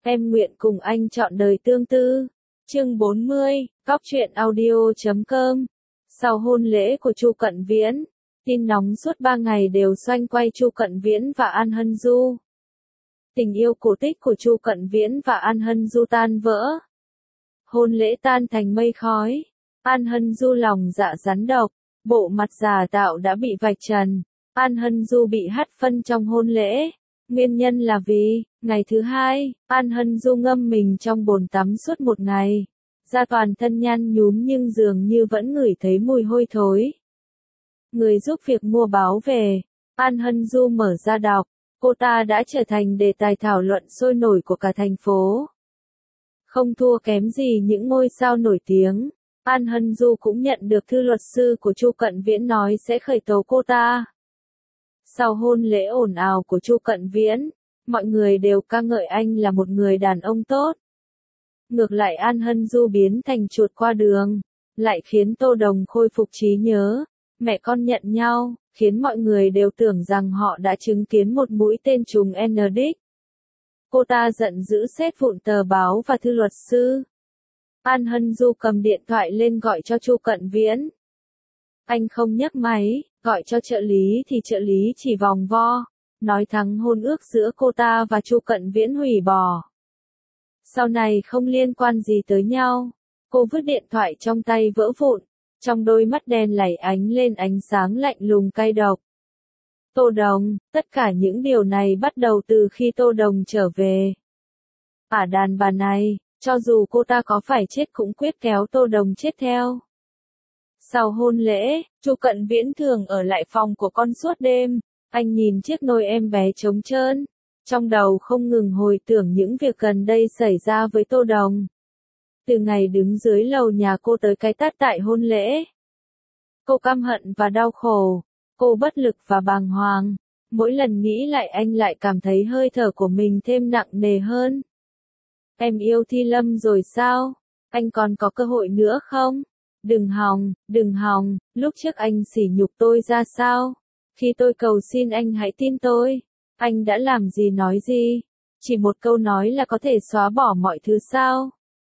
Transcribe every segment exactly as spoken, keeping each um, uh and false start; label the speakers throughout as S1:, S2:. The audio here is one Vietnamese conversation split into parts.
S1: Em nguyện cùng anh chọn đời tương tư. Chương bốn mươi, Góc truyện audio chấm com. Sau hôn lễ của Chu Cận Viễn, tin nóng suốt ba ngày đều xoay quanh Chu Cận Viễn và An Hân Du. Tình yêu cổ tích của Chu Cận Viễn và An Hân Du tan vỡ. Hôn lễ tan thành mây khói. An Hân Du lòng dạ rắn độc, bộ mặt giả tạo đã bị vạch trần. An Hân Du bị hắt phân trong hôn lễ. Nguyên nhân là vì, ngày thứ hai, An Hân Du ngâm mình trong bồn tắm suốt một ngày. Da toàn thân nhăn nhúm nhưng dường như vẫn ngửi thấy mùi hôi thối. Người giúp việc mua báo về. An Hân Du mở ra đọc. Cô ta đã trở thành đề tài thảo luận sôi nổi của cả thành phố. Không thua kém gì những ngôi sao nổi tiếng. An Hân Du cũng nhận được thư luật sư của Chu Cận Viễn nói sẽ khởi tố cô ta. Sau hôn lễ ồn ào của Chu Cận Viễn, mọi người đều ca ngợi anh là một người đàn ông tốt. Ngược lại An Hân Du biến thành chuột qua đường, lại khiến Tô Đồng khôi phục trí nhớ. Mẹ con nhận nhau, khiến mọi người đều tưởng rằng họ đã chứng kiến một mũi tên trùng N-đích. Cô ta giận dữ xếp vụn tờ báo và thư luật sư. An Hân Du cầm điện thoại lên gọi cho Chu Cận Viễn. Anh không nhấc máy, gọi cho trợ lý thì trợ lý chỉ vòng vo, nói thắng hôn ước giữa cô ta và Chu Cận Viễn hủy bỏ. Sau này không liên quan gì tới nhau, cô vứt điện thoại trong tay vỡ vụn, trong đôi mắt đen lảy ánh lên ánh sáng lạnh lùng cay độc. Tô Đồng, tất cả những điều này bắt đầu từ khi Tô Đồng trở về. Ả đàn bà này, cho dù cô ta có phải chết cũng quyết kéo Tô Đồng chết theo. Sau hôn lễ, Chu Cận Viễn thường ở lại phòng của con suốt đêm, anh nhìn chiếc nôi em bé trống trơn, trong đầu không ngừng hồi tưởng những việc gần đây xảy ra với Tô Đồng. Từ ngày đứng dưới lầu nhà cô tới cái tát tại hôn lễ. Cô căm hận và đau khổ, cô bất lực và bàng hoàng, mỗi lần nghĩ lại anh lại cảm thấy hơi thở của mình thêm nặng nề hơn. Em yêu Thi Lâm rồi sao? Anh còn có cơ hội nữa không? Đừng hòng, đừng hòng, lúc trước anh sỉ nhục tôi ra sao? Khi tôi cầu xin anh hãy tin tôi. Anh đã làm gì nói gì? Chỉ một câu nói là có thể xóa bỏ mọi thứ sao?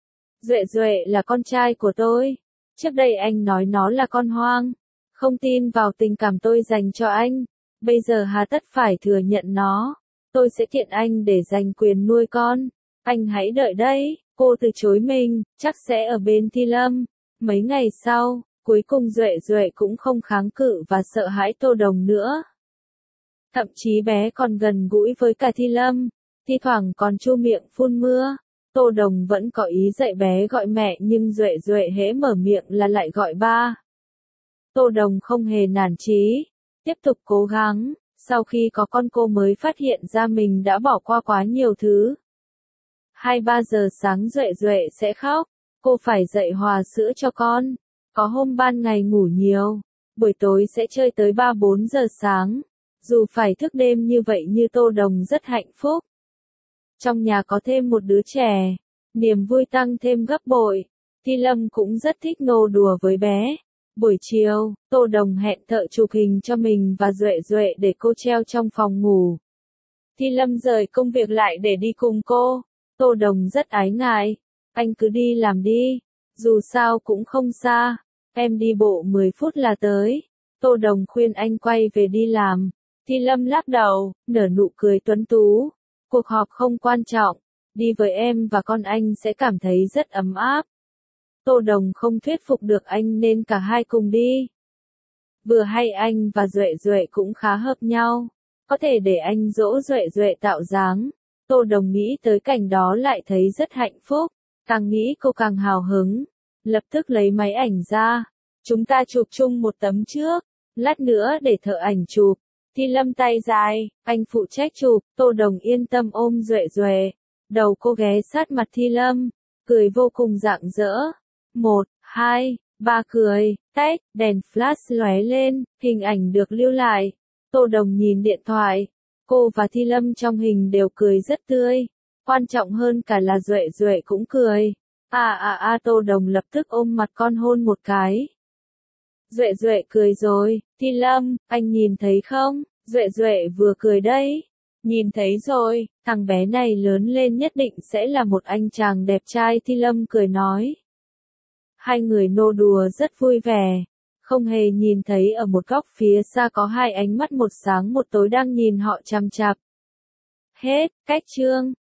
S1: Duệ Duệ là con trai của tôi. Trước đây anh nói nó là con hoang. Không tin vào tình cảm tôi dành cho anh. Bây giờ hà tất phải thừa nhận nó. Tôi sẽ kiện anh để giành quyền nuôi con. Anh hãy đợi đấy. Cô từ chối mình, chắc sẽ ở bên Thi Lâm. Mấy ngày sau, cuối cùng Duệ Duệ cũng không kháng cự và sợ hãi Tô Đồng nữa. Thậm chí bé còn gần gũi với cả Thi Lâm, thi thoảng còn chu miệng phun mưa. Tô Đồng vẫn có ý dạy bé gọi mẹ nhưng Duệ Duệ hễ mở miệng là lại gọi ba. Tô Đồng không hề nản chí, tiếp tục cố gắng, sau khi có con cô mới phát hiện ra mình đã bỏ qua quá nhiều thứ. Hai ba giờ sáng Duệ Duệ sẽ khóc, cô phải dậy hòa sữa cho con. Có hôm ban ngày ngủ nhiều, buổi tối sẽ chơi tới ba bốn giờ sáng. Dù phải thức đêm như vậy như Tô Đồng rất hạnh phúc. Trong nhà có thêm một đứa trẻ, niềm vui tăng thêm gấp bội. Thi Lâm cũng rất thích nô đùa với bé. Buổi chiều, Tô Đồng hẹn thợ chụp hình cho mình và Duệ Duệ để cô treo trong phòng ngủ. Thi Lâm rời công việc lại để đi cùng cô. Tô Đồng rất ái ngại. Anh cứ đi làm đi, dù sao cũng không xa. Em đi bộ mười phút là tới. Tô Đồng khuyên anh quay về đi làm. Thi Lâm lắc đầu, nở nụ cười tuấn tú. Cuộc họp không quan trọng, đi với em và con anh sẽ cảm thấy rất ấm áp. Tô Đồng không thuyết phục được anh nên cả hai cùng đi. Vừa hay anh và Duệ Duệ cũng khá hợp nhau, có thể để anh dỗ Duệ Duệ tạo dáng. Tô Đồng nghĩ tới cảnh đó lại thấy rất hạnh phúc, càng nghĩ cô càng hào hứng. Lập tức lấy máy ảnh ra, chúng ta chụp chung một tấm trước, lát nữa để thợ ảnh chụp. Thi Lâm tay dài, anh phụ trách chụp, Tô Đồng yên tâm ôm Duệ Duệ. Đầu cô ghé sát mặt Thi Lâm, cười vô cùng rạng rỡ. Một, hai, ba cười, tách, đèn flash lóe lên, hình ảnh được lưu lại. Tô Đồng nhìn điện thoại, cô và Thi Lâm trong hình đều cười rất tươi. Quan trọng hơn cả là Duệ Duệ cũng cười. À à à Tô Đồng lập tức ôm mặt con hôn một cái. Duệ Duệ cười rồi, Thi Lâm, anh nhìn thấy không? Duệ Duệ vừa cười đấy. Nhìn thấy rồi, thằng bé này lớn lên nhất định sẽ là một anh chàng đẹp trai, Thi Lâm cười nói. Hai người nô đùa rất vui vẻ, không hề nhìn thấy ở một góc phía xa có hai ánh mắt một sáng một tối đang nhìn họ chằm chằm. Hết, cách chương.